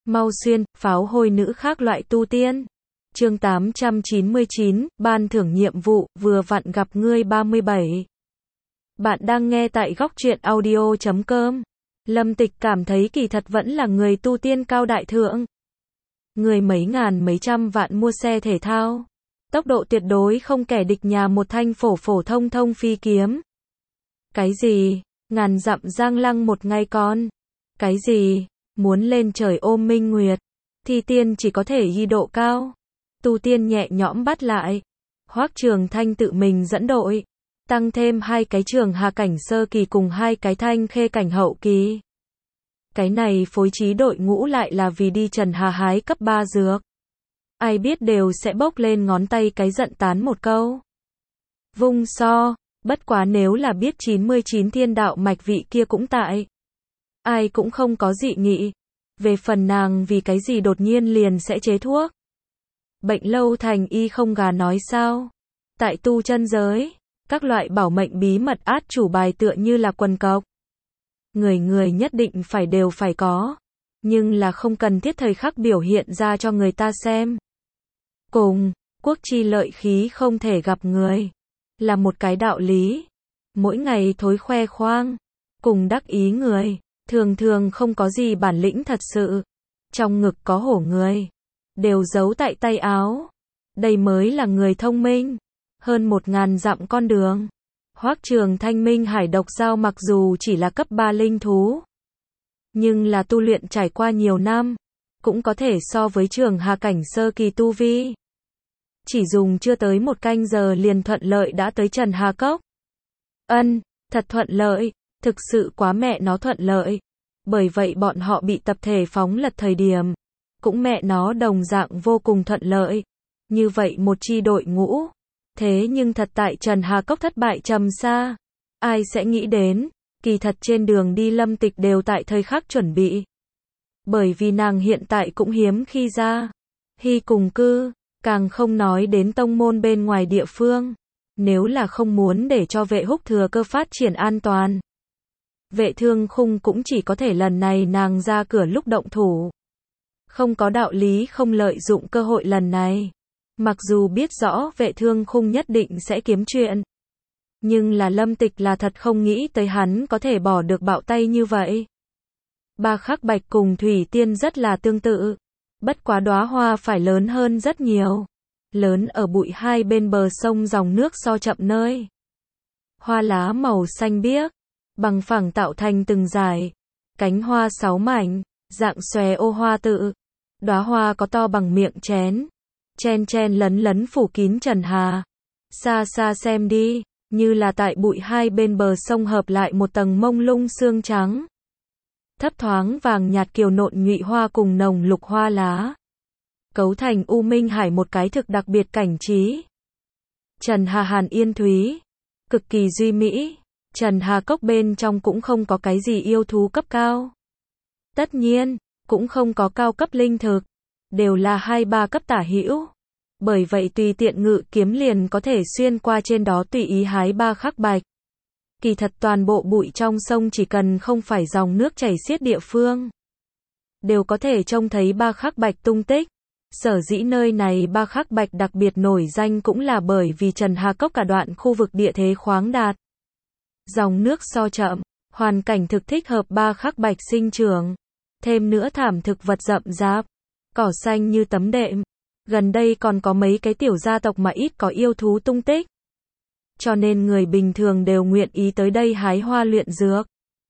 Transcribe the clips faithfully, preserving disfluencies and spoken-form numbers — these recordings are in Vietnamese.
Mau xuyên, pháo hôi nữ khác loại tu tiên. Chương tám trăm chín mươi chín, ban thưởng nhiệm vụ, vừa vặn gặp ngươi ba mươi bảy. Bạn đang nghe tại góc truyện audio chấm com. Lâm Tịch cảm thấy kỳ thật vẫn là người tu tiên cao đại thượng. Người mấy ngàn mấy trăm vạn mua xe thể thao. Tốc độ tuyệt đối không kẻ địch nhà một thanh phổ phổ thông thông phi kiếm. Cái gì? Ngàn dặm giang lăng một ngày con. Cái gì? Muốn lên trời ôm minh nguyệt. Thi tiên chỉ có thể ghi độ cao. Tu tiên nhẹ nhõm bắt lại. Hoắc Trường Thanh tự mình dẫn đội. Tăng thêm hai cái trường hà cảnh sơ kỳ cùng hai cái thanh khê cảnh hậu kỳ. Cái này phối trí đội ngũ lại là vì đi trần hà hái cấp ba dược. Ai biết đều sẽ bốc lên ngón tay cái giận tán một câu. Vung so, bất quá nếu là biết chín mươi chín thiên đạo mạch vị kia cũng tại. Ai cũng không có dị nghị. Về phần nàng vì cái gì đột nhiên liền sẽ chế thuốc. Bệnh lâu thành y không gà nói sao. Tại tu chân giới, các loại bảo mệnh bí mật át chủ bài tựa như là quần cộc. Người người nhất định phải đều phải có. Nhưng là không cần thiết thời khắc biểu hiện ra cho người ta xem. Cùng, quốc chi lợi khí không thể gặp người. Là một cái đạo lý. Mỗi ngày thối khoe khoang. Cùng đắc ý người. Thường thường không có gì bản lĩnh thật sự. Trong ngực có hổ người. Đều giấu tại tay áo. Đây mới là người thông minh. Hơn một ngàn dặm con đường. Hoắc Trường Thanh minh hải độc giao mặc dù chỉ là cấp ba linh thú. Nhưng là tu luyện trải qua nhiều năm. Cũng có thể so với trường hà cảnh sơ kỳ tu vi. Chỉ dùng chưa tới một canh giờ liền thuận lợi đã tới Trần Hà Cốc. Ân, thật thuận lợi. Thực sự quá mẹ nó thuận lợi. Bởi vậy bọn họ bị tập thể phóng lật thời điểm. Cũng mẹ nó đồng dạng vô cùng thuận lợi. Như vậy một chi đội ngũ. Thế nhưng thật tại Trần Hà Cốc thất bại trầm xa. Ai sẽ nghĩ đến. Kỳ thật trên đường đi Lâm Tịch đều tại thời khắc chuẩn bị. Bởi vì nàng hiện tại cũng hiếm khi ra. Hy cùng cư. Càng không nói đến tông môn bên ngoài địa phương. Nếu là không muốn để cho vệ húc thừa cơ phát triển an toàn. Vệ thương khung cũng chỉ có thể lần này nàng ra cửa lúc động thủ. Không có đạo lý không lợi dụng cơ hội lần này. Mặc dù biết rõ vệ thương khung nhất định sẽ kiếm chuyện. Nhưng là Lâm Tịch là thật không nghĩ tới hắn có thể bỏ được bạo tay như vậy. Ba khắc bạch cùng thủy tiên rất là tương tự. Bất quá đóa hoa phải lớn hơn rất nhiều. Lớn ở bụi hai bên bờ sông dòng nước so chậm nơi. Hoa lá màu xanh biếc. Bằng phẳng tạo thành từng dải. Cánh hoa sáu mảnh. Dạng xòe ô hoa tự. Đóa hoa có to bằng miệng chén. Chen chen lấn lấn phủ kín Trần Hà. Xa xa xem đi. Như là tại bụi hai bên bờ sông hợp lại một tầng mông lung sương trắng. Thấp thoáng vàng nhạt kiều nộn nhụy hoa cùng nồng lục hoa lá. Cấu thành U Minh Hải một cái thực đặc biệt cảnh trí. Trần Hà hàn yên thúy. Cực kỳ duy mỹ. Trần Hà Cốc bên trong cũng không có cái gì yêu thú cấp cao. Tất nhiên, cũng không có cao cấp linh thực. Đều là hai ba cấp tả hữu. Bởi vậy tùy tiện ngự kiếm liền có thể xuyên qua trên đó tùy ý hái ba khắc bạch. Kỳ thật toàn bộ bụi trong sông chỉ cần không phải dòng nước chảy xiết địa phương. Đều có thể trông thấy ba khắc bạch tung tích. Sở dĩ nơi này ba khắc bạch đặc biệt nổi danh cũng là bởi vì Trần Hà Cốc cả đoạn khu vực địa thế khoáng đạt. Dòng nước so chậm, hoàn cảnh thực thích hợp ba khắc bạch sinh trưởng. Thêm nữa thảm thực vật rậm rạp, cỏ xanh như tấm đệm. Gần đây còn có mấy cái tiểu gia tộc mà ít có yêu thú tung tích. Cho nên người bình thường đều nguyện ý tới đây hái hoa luyện dược.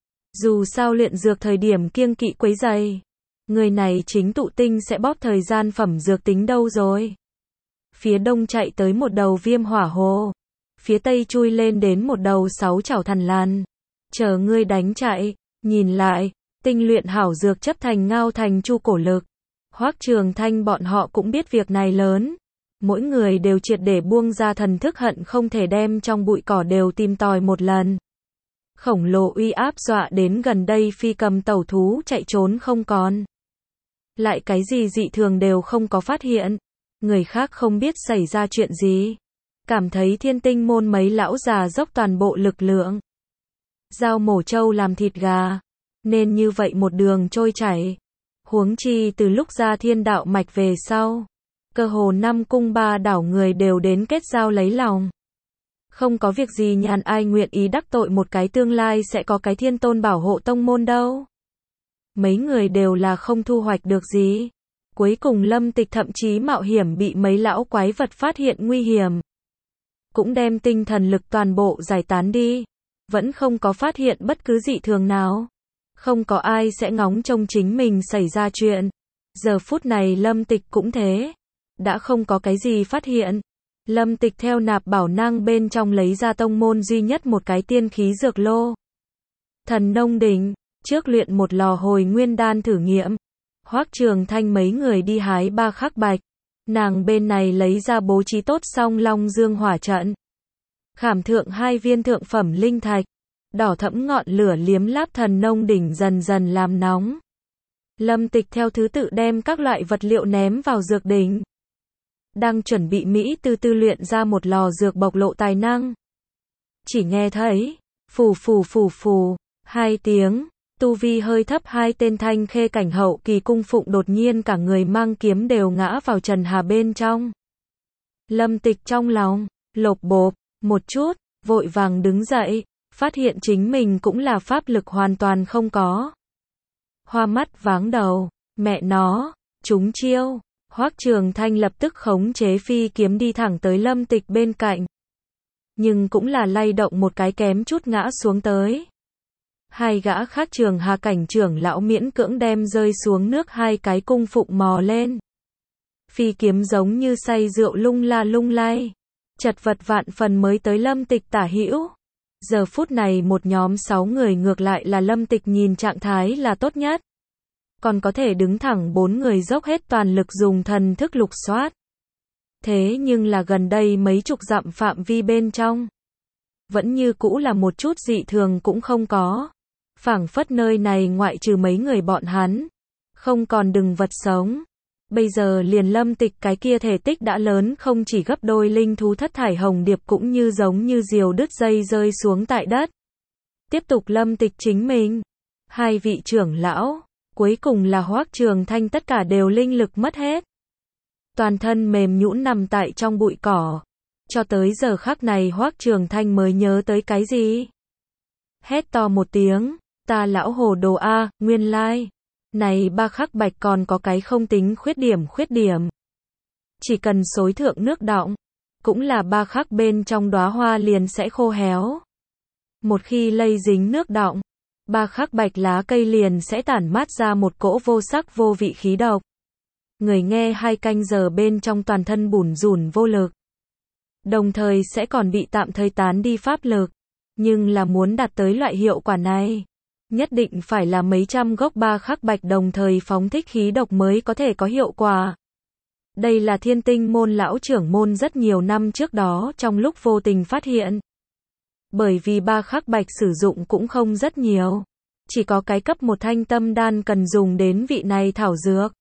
Dù sao luyện dược thời điểm kiêng kỵ quấy rầy. Người này chính tụ tinh sẽ bóp thời gian phẩm dược tính đâu rồi. Phía đông chạy tới một đầu viêm hỏa hồ. Phía tây chui lên đến một đầu sáu chảo thần lan. Chờ ngươi đánh chạy, nhìn lại, tinh luyện hảo dược chấp thành ngao thành chu cổ lực. Hoắc Trường Thanh bọn họ cũng biết việc này lớn. Mỗi người đều triệt để buông ra thần thức hận không thể đem trong bụi cỏ đều tìm tòi một lần. Khổng lồ uy áp dọa đến gần đây phi cầm tẩu thú chạy trốn không còn. Lại cái gì dị thường đều không có phát hiện. Người khác không biết xảy ra chuyện gì. Cảm thấy thiên tinh môn mấy lão già dốc toàn bộ lực lượng. Dao mổ trâu làm thịt gà. Nên như vậy một đường trôi chảy. Huống chi từ lúc ra thiên đạo mạch về sau, cơ hồ năm cung ba đảo người đều đến kết giao lấy lòng. Không có việc gì nhàn ai nguyện ý đắc tội một cái tương lai sẽ có cái thiên tôn bảo hộ tông môn đâu. Mấy người đều là không thu hoạch được gì. Cuối cùng Lâm Tịch thậm chí mạo hiểm bị mấy lão quái vật phát hiện nguy hiểm. Cũng đem tinh thần lực toàn bộ giải tán đi. Vẫn không có phát hiện bất cứ dị thường nào. Không có ai sẽ ngóng trông chính mình xảy ra chuyện. Giờ phút này Lâm Tịch cũng thế. Đã không có cái gì phát hiện. Lâm Tịch theo nạp bảo năng bên trong lấy ra tông môn duy nhất một cái tiên khí dược lô. Thần nông đỉnh, trước luyện một lò hồi nguyên đan thử nghiệm. Hoắc Trường Thanh mấy người đi hái ba khắc bạch. Nàng bên này lấy ra bố trí tốt xong Long Dương hỏa trận. Khảm thượng hai viên thượng phẩm linh thạch. Đỏ thẫm ngọn lửa liếm láp thần nông đỉnh dần dần làm nóng. Lâm Tịch theo thứ tự đem các loại vật liệu ném vào dược đỉnh. Đang chuẩn bị Mỹ tư tư luyện ra một lò dược bộc lộ tài năng. Chỉ nghe thấy, phù phù phù phù, hai tiếng, tu vi hơi thấp hai tên thanh khê cảnh hậu kỳ cung phụng đột nhiên cả người mang kiếm đều ngã vào Trần Hà bên trong. Lâm Tịch trong lòng, lột bộp, một chút, vội vàng đứng dậy, phát hiện chính mình cũng là pháp lực hoàn toàn không có. Hoa mắt váng đầu, mẹ nó, trúng chiêu. Hoắc Trường Thanh lập tức khống chế phi kiếm đi thẳng tới Lâm Tịch bên cạnh. Nhưng cũng là lay động một cái kém chút ngã xuống tới. Hai gã khác Trường Hà cảnh trưởng lão miễn cưỡng đem rơi xuống nước hai cái cung phụng mò lên. Phi kiếm giống như say rượu lung la lung lay. Chật vật vạn phần mới tới Lâm Tịch tả hữu. Giờ phút này một nhóm sáu người ngược lại là Lâm Tịch nhìn trạng thái là tốt nhất. Còn có thể đứng thẳng bốn người dốc hết toàn lực dùng thần thức lục soát. Thế nhưng là gần đây mấy chục dặm phạm vi bên trong. Vẫn như cũ là một chút dị thường cũng không có. Phảng phất nơi này ngoại trừ mấy người bọn hắn. Không còn đừng vật sống. Bây giờ liền Lâm Tịch cái kia thể tích đã lớn không chỉ gấp đôi linh thú thất thải hồng điệp cũng như giống như diều đứt dây rơi xuống tại đất. Tiếp tục Lâm Tịch chính mình. Hai vị trưởng lão. Cuối cùng là Hoắc Trường Thanh tất cả đều linh lực mất hết. Toàn thân mềm nhũn nằm tại trong bụi cỏ. Cho tới giờ khắc này Hoắc Trường Thanh mới nhớ tới cái gì. Hét to một tiếng, ta lão hồ đồ a, nguyên lai. Này ba khắc bạch còn có cái không tính khuyết điểm khuyết điểm. Chỉ cần xối thượng nước đọng, cũng là ba khắc bên trong đóa hoa liền sẽ khô héo. Một khi lây dính nước đọng, ba khắc bạch lá cây liền sẽ tản mát ra một cỗ vô sắc vô vị khí độc. Người nghe hai canh giờ bên trong toàn thân bủn rủn vô lực. Đồng thời sẽ còn bị tạm thời tán đi pháp lực. Nhưng là muốn đạt tới loại hiệu quả này, nhất định phải là mấy trăm gốc ba khắc bạch đồng thời phóng thích khí độc mới có thể có hiệu quả. Đây là Thiên Tinh môn lão trưởng môn rất nhiều năm trước đó trong lúc vô tình phát hiện. Bởi vì ba khắc bạch sử dụng cũng không rất nhiều. Chỉ có cái cấp một thanh tâm đan cần dùng đến vị này thảo dược.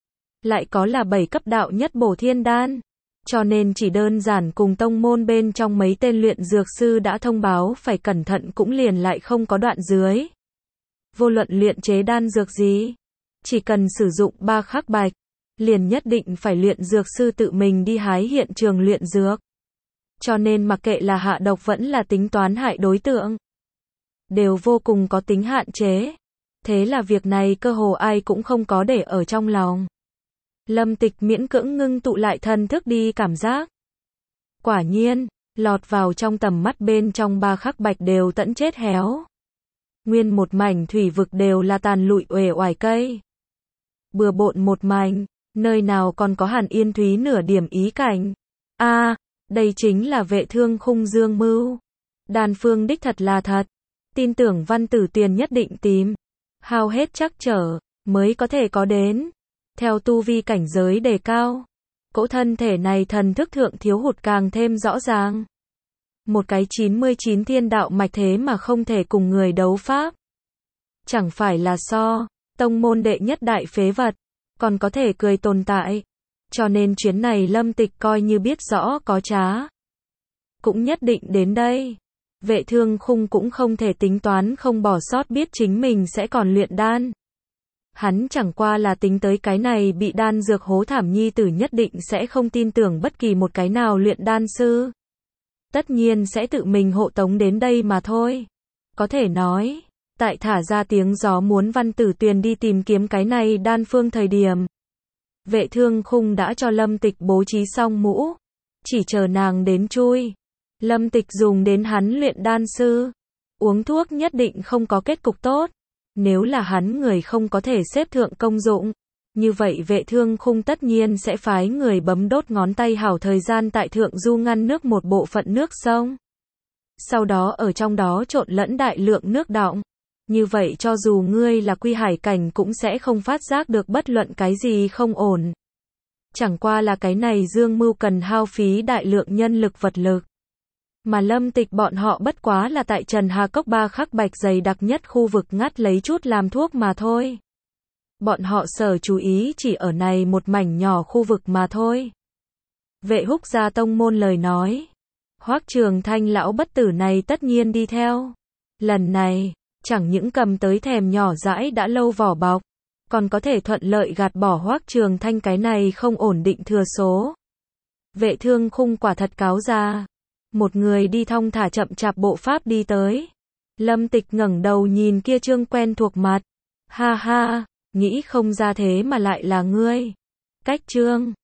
Lại có là bảy cấp đạo nhất bổ thiên đan. Cho nên chỉ đơn giản cùng tông môn bên trong mấy tên luyện dược sư đã thông báo phải cẩn thận cũng liền lại không có đoạn dưới. Vô luận luyện chế đan dược gì, chỉ cần sử dụng ba khắc bạch, liền nhất định phải luyện dược sư tự mình đi hái hiện trường luyện dược. Cho nên mặc kệ là hạ độc vẫn là tính toán hại đối tượng, đều vô cùng có tính hạn chế. Thế là việc này cơ hồ ai cũng không có để ở trong lòng. Lâm Tịch miễn cưỡng ngưng tụ lại thần thức đi cảm giác. Quả nhiên, lọt vào trong tầm mắt bên trong ba khắc bạch đều tận chết héo. Nguyên một mảnh thủy vực đều là tàn lụi uể oải cây. Bừa bộn một mảnh, nơi nào còn có Hàn Yên Thúy nửa điểm ý cảnh. A, à, đây chính là Vệ Thương Khung dương mưu. Đan phương đích thật là thật. Tin tưởng Văn Tử Tuyền nhất định tìm. Hao hết chắc trở, mới có thể có đến. Theo tu vi cảnh giới đề cao, cỗ thân thể này thần thức thượng thiếu hụt càng thêm rõ ràng. Một cái chín mươi chín thiên đạo mạch thế mà không thể cùng người đấu pháp. Chẳng phải là so, tông môn đệ nhất đại phế vật, còn có thể cười tồn tại. Cho nên chuyến này Lâm Tịch coi như biết rõ có trá. Cũng nhất định đến đây. Vệ Thương Khung cũng không thể tính toán không bỏ sót biết chính mình sẽ còn luyện đan. Hắn chẳng qua là tính tới cái này bị đan dược hố thảm nhi tử nhất định sẽ không tin tưởng bất kỳ một cái nào luyện đan sư. Tất nhiên sẽ tự mình hộ tống đến đây mà thôi. Có thể nói, tại thả ra tiếng gió muốn Văn Tử Tuyền đi tìm kiếm cái này đan phương thời điểm. Vệ Thương Khung đã cho Lâm Tịch bố trí xong mũ. Chỉ chờ nàng đến chui. Lâm Tịch dùng đến hắn luyện đan sư. Uống thuốc nhất định không có kết cục tốt. Nếu là hắn người không có thể xếp thượng công dụng. Như vậy Vệ Thương Khung tất nhiên sẽ phái người bấm đốt ngón tay hảo thời gian tại thượng du ngăn nước một bộ phận nước sông. Sau đó ở trong đó trộn lẫn đại lượng nước đọng. Như vậy cho dù ngươi là quy hải cảnh cũng sẽ không phát giác được bất luận cái gì không ổn. Chẳng qua là cái này dương mưu cần hao phí đại lượng nhân lực vật lực. Mà Lâm Tịch bọn họ bất quá là tại Trần Hà Cốc ba khắc bạch dày đặc nhất khu vực ngắt lấy chút làm thuốc mà thôi. Bọn họ sở chú ý chỉ ở này một mảnh nhỏ khu vực mà thôi. Vệ Húc gia tông môn lời nói. Hoắc Trường Thanh lão bất tử này tất nhiên đi theo. Lần này, chẳng những cầm tới thèm nhỏ dãi đã lâu vỏ bọc, còn có thể thuận lợi gạt bỏ Hoắc Trường Thanh cái này không ổn định thừa số. Vệ Thương Khung quả thật cáo ra. Một người đi thong thả chậm chạp bộ pháp đi tới. Lâm Tịch ngẩng đầu nhìn kia trương quen thuộc mặt. Ha ha, nghĩ không ra thế mà lại là ngươi. Cách trương,